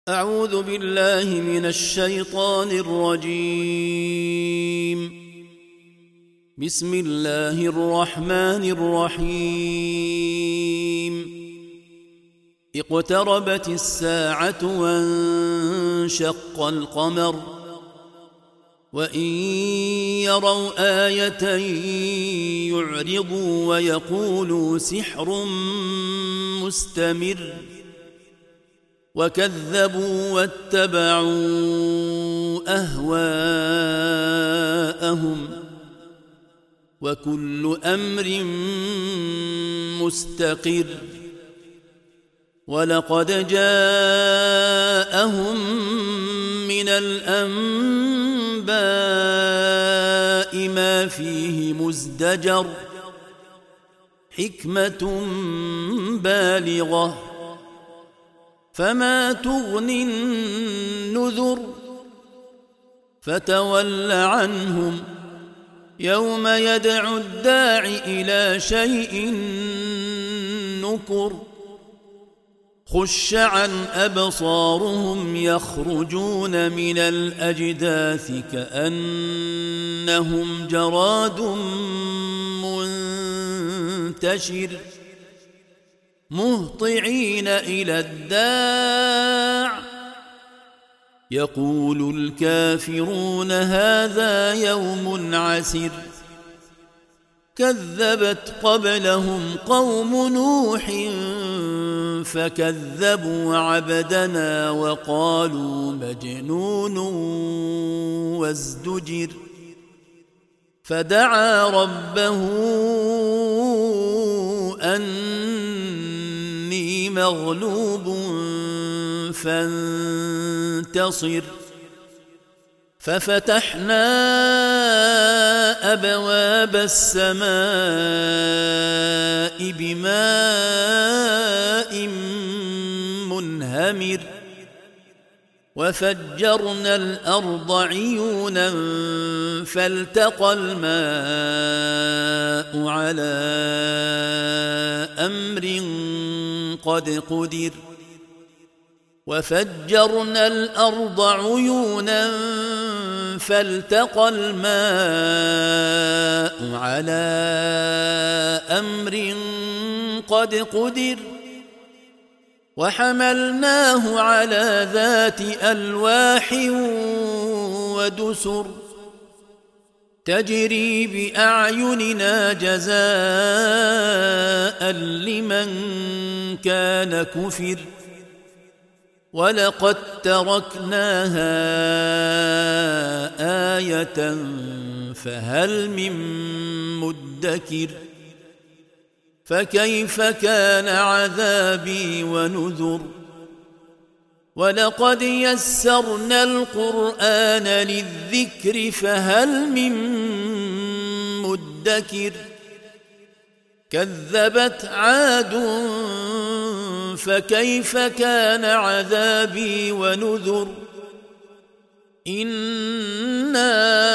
أعوذ بالله من الشيطان الرجيم. بسم الله الرحمن الرحيم. اقتربت الساعة وانشق القمر وإن يروا آية يعرضوا ويقولوا سحر مستمر وكذبوا واتبعوا أهواءهم وكل أمر مستقر ولقد جاءهم من الأنباء ما فيه مزدجر حكمة بالغة فما تغني النذر فتول عنهم يوم يدعو الداع إلى شيء نكر خش عن أبصارهم يخرجون من الأجداث كأنهم جراد منتشر مهطعين إلى الداع يقول الكافرون هذا يوم عسر كذبت قبلهم قوم نوح فكذبوا عبدنا وقالوا مجنون وازدجر فدعا ربه أني مغلوب فانتصر ففتحنا أبواب السماء بماء منهمر وفجرنا الأرض عيونا فالتقى الماء على أمر قد قدر وفجرنا الأرض عيونا فالتقى الماء على أمر قد قدر وحملناه على ذات ألواح ودسر تجري بأعيننا جزاء لمن كان كفر ولقد تركناها آية فهل من مدكر فكيف كان عذابي ونذر ولقد يسرنا القرآن للذكر فهل من مدكر كذبت عاد فكيف كان عذابي ونذر إنا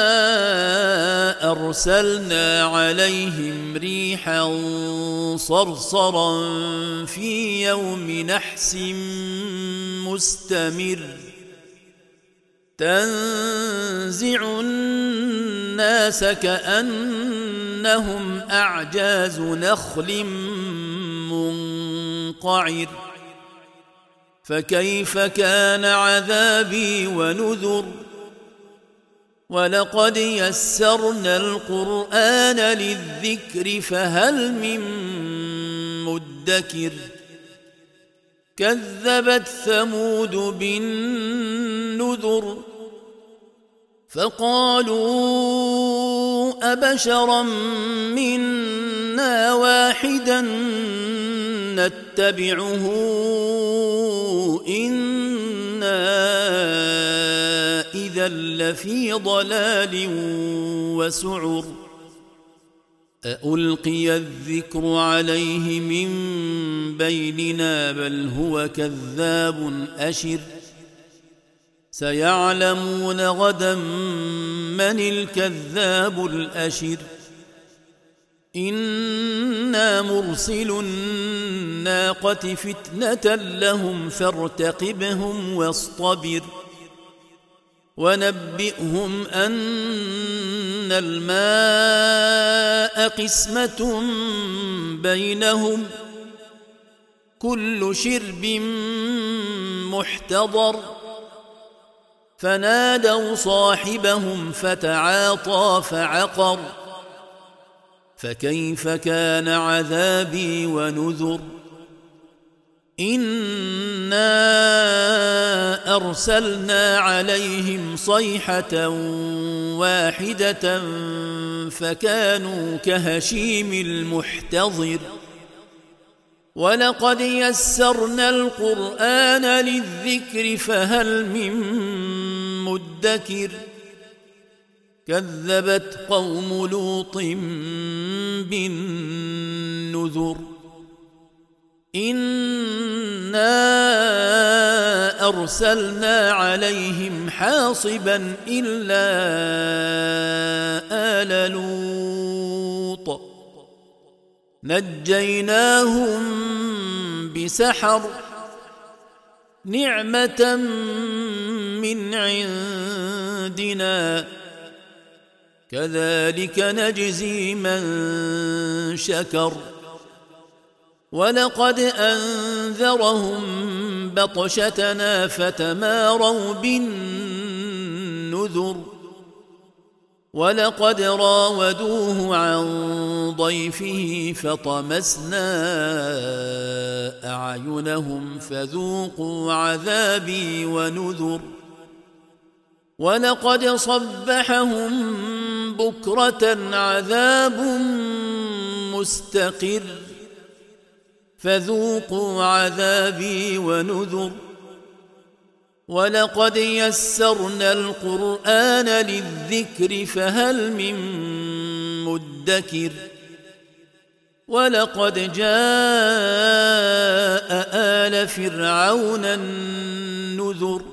أرسلنا عليهم ريحا صرصرا في يوم نحس مستمر تنزع الناس كأنهم أعجاز نخل منقعر فكيف كان عذابي ونذر ولقد يسرنا القرآن للذكر فهل من مدكر كذبت ثمود بالنذر فقالوا أبشرا منا واحدا نتبعه إنا إذا لفي ضلال وسعر أألقي الذكر عليه من بيننا بل هو كذاب أشر سيعلمون غدا من الكذاب الأشر إنا مرسل الناقة فتنة لهم فارتقبهم واصطبر ونبئهم أن الماء قسمة بينهم كل شرب محتضر فنادوا صاحبهم فتعاطى فعقر فكيف كان عذابي ونذر إنا أرسلنا عليهم صيحة واحدة فكانوا كهشيم المحتضر ولقد يسرنا القرآن للذكر فهل من مدكر كذبت قوم لوط بالنذر إنا أرسلنا عليهم حاصبا إلا آل لوط نجيناهم بسحر نعمة من عندنا كذلك نجزي من شكر ولقد أنذرهم بطشتنا فتماروا بالنذر ولقد راودوه عن ضيفه فطمسنا أعينهم فذوقوا عذابي ونذر ولقد صبحهم بكرة عذاب مستقر فذوقوا عذابي ونذر ولقد يسرنا القرآن للذكر فهل من مدكر ولقد جاء آل فرعون النذر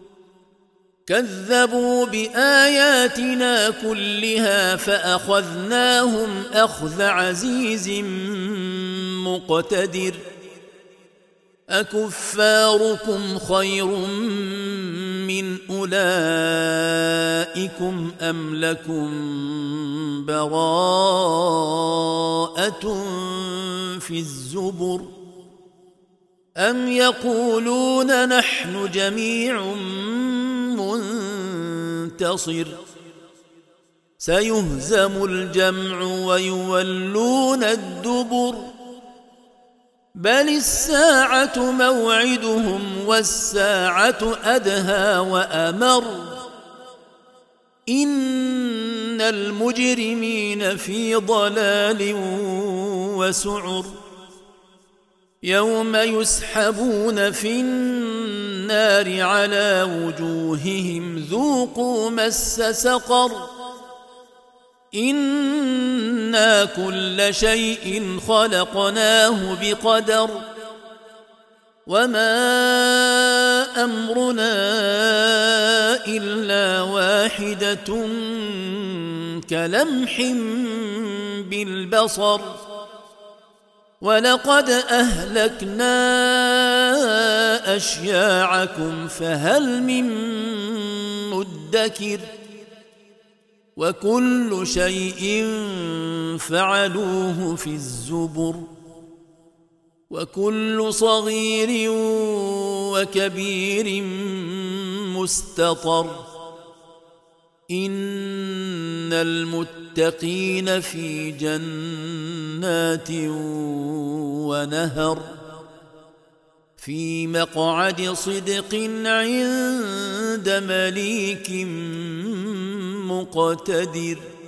كذبوا بآياتنا كلها فأخذناهم أخذ عزيز مقتدر أكفاركم خير من أولئكم أم لكم براءة في الزبر أم يقولون نحن جميع منتصر سيهزم الجمع ويولون الدبر بل الساعة موعدهم والساعة أدهى وأمر إن المجرمين في ضلال وسعر يوم يسحبون في النار على وجوههم ذوقوا مس سقر إنا كل شيء خلقناه بقدر وما أمرنا إلا واحدة كلمح بالبصر ولقد أهلكنا أشياعكم فهل من مدكر وكل شيء فعلوه في الزبر وكل صغير وكبير مستطر إن المتقين في جنات ونهر في مقعد صدق عند مليك مقتدر